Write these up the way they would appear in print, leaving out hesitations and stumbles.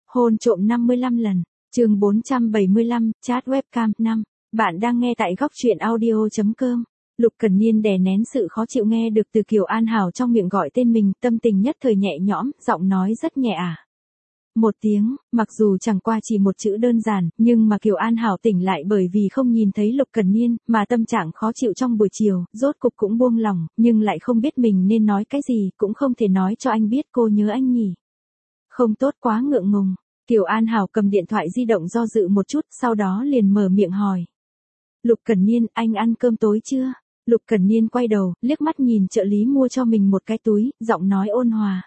Hôn trộm 55 lần, chương 475, chat webcam 5. Bạn đang nghe tại góc truyện audio.com. Lục Cần Niên đè nén sự khó chịu nghe được từ Kiều An Hảo trong miệng gọi tên mình, tâm tình nhất thời nhẹ nhõm, giọng nói rất nhẹ một tiếng, mặc dù chẳng qua chỉ một chữ đơn giản, nhưng mà Kiều An Hảo tỉnh lại bởi vì không nhìn thấy Lục Cần Niên, mà tâm trạng khó chịu trong buổi chiều, rốt cục cũng buông lỏng, nhưng lại không biết mình nên nói cái gì, cũng không thể nói cho anh biết cô nhớ anh nhỉ. Không tốt quá ngượng ngùng. Kiều An Hảo cầm điện thoại di động do dự một chút, sau đó liền mở miệng hỏi. Lục Cần Niên, anh ăn cơm tối chưa? Lục Cần Niên quay đầu, liếc mắt nhìn trợ lý mua cho mình một cái túi, giọng nói ôn hòa.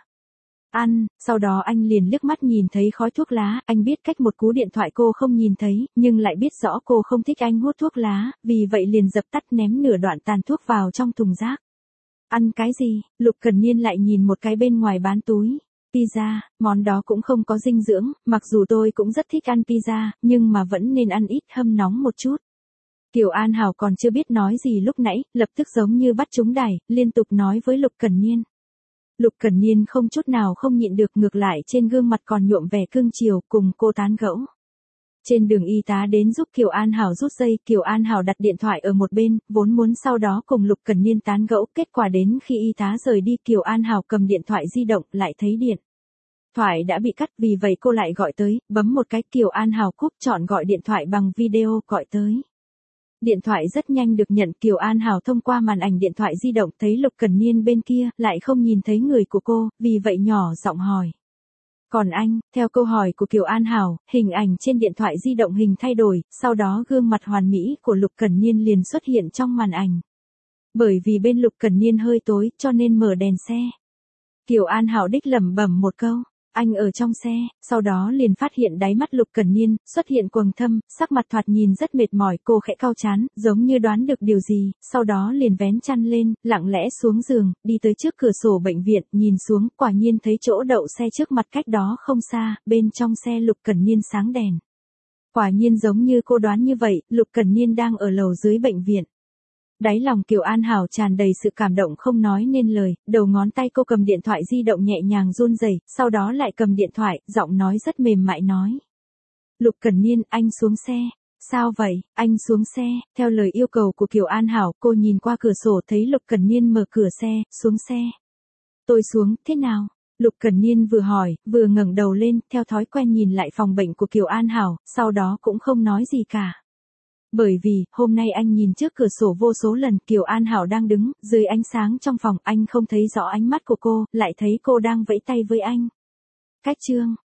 Ăn, sau đó anh liền liếc mắt nhìn thấy khói thuốc lá, anh biết cách một cú điện thoại cô không nhìn thấy, nhưng lại biết rõ cô không thích anh hút thuốc lá, vì vậy liền dập tắt ném nửa đoạn tàn thuốc vào trong thùng rác. Ăn cái gì? Lục Cần Niên lại nhìn một cái bên ngoài bán túi. Pizza, món đó cũng không có dinh dưỡng, mặc dù tôi cũng rất thích ăn pizza, nhưng mà vẫn nên ăn ít hâm nóng một chút. Kiều An Hảo còn chưa biết nói gì lúc nãy, lập tức giống như bắt trúng đài, liên tục nói với Lục Cần Niên. Lục Cần Niên không chút nào không nhịn được, ngược lại trên gương mặt còn nhuộm vẻ cương chiều, cùng cô tán gẫu. Trên đường y tá đến giúp Kiều An Hảo rút dây, Kiều An Hảo đặt điện thoại ở một bên, vốn muốn sau đó cùng Lục Cần Niên tán gẫu, kết quả đến khi y tá rời đi Kiều An Hảo cầm điện thoại di động, lại thấy điện thoại đã bị cắt, vì vậy cô lại gọi tới, bấm một cái, Kiều An Hảo cúp, chọn gọi điện thoại bằng video, gọi tới. Điện thoại rất nhanh được nhận, Kiều An Hảo thông qua màn ảnh điện thoại di động thấy Lục Cần Niên bên kia, lại không nhìn thấy người của cô, vì vậy nhỏ giọng hỏi. Còn anh, theo câu hỏi của Kiều An Hảo, hình ảnh trên điện thoại di động hình thay đổi, sau đó gương mặt hoàn mỹ của Lục Cần Niên liền xuất hiện trong màn ảnh. Bởi vì bên Lục Cần Niên hơi tối, cho nên mở đèn xe. Kiều An Hảo đích lẩm bẩm một câu. Anh ở trong xe, sau đó liền phát hiện đáy mắt Lục Cần Niên, xuất hiện quầng thâm, sắc mặt thoạt nhìn rất mệt mỏi, cô khẽ cau trán, giống như đoán được điều gì, sau đó liền vén chăn lên, lặng lẽ xuống giường, đi tới trước cửa sổ bệnh viện, nhìn xuống, quả nhiên thấy chỗ đậu xe trước mặt cách đó không xa, bên trong xe Lục Cần Niên sáng đèn. Quả nhiên giống như cô đoán như vậy, Lục Cần Niên đang ở lầu dưới bệnh viện. Đáy lòng Kiều An Hảo tràn đầy sự cảm động không nói nên lời, đầu ngón tay cô cầm điện thoại di động nhẹ nhàng run rẩy, sau đó lại cầm điện thoại, giọng nói rất mềm mại nói. Lục Cần Niên, anh xuống xe. Sao vậy? Anh xuống xe. Theo lời yêu cầu của Kiều An Hảo, cô nhìn qua cửa sổ thấy Lục Cần Niên mở cửa xe, xuống xe. Tôi xuống, thế nào? Lục Cần Niên vừa hỏi, vừa ngẩng đầu lên, theo thói quen nhìn lại phòng bệnh của Kiều An Hảo, sau đó cũng không nói gì cả. Bởi vì, hôm nay anh nhìn trước cửa sổ vô số lần, Kiều An Hảo đang đứng, dưới ánh sáng trong phòng, anh không thấy rõ ánh mắt của cô, lại thấy cô đang vẫy tay với anh. Cách chương.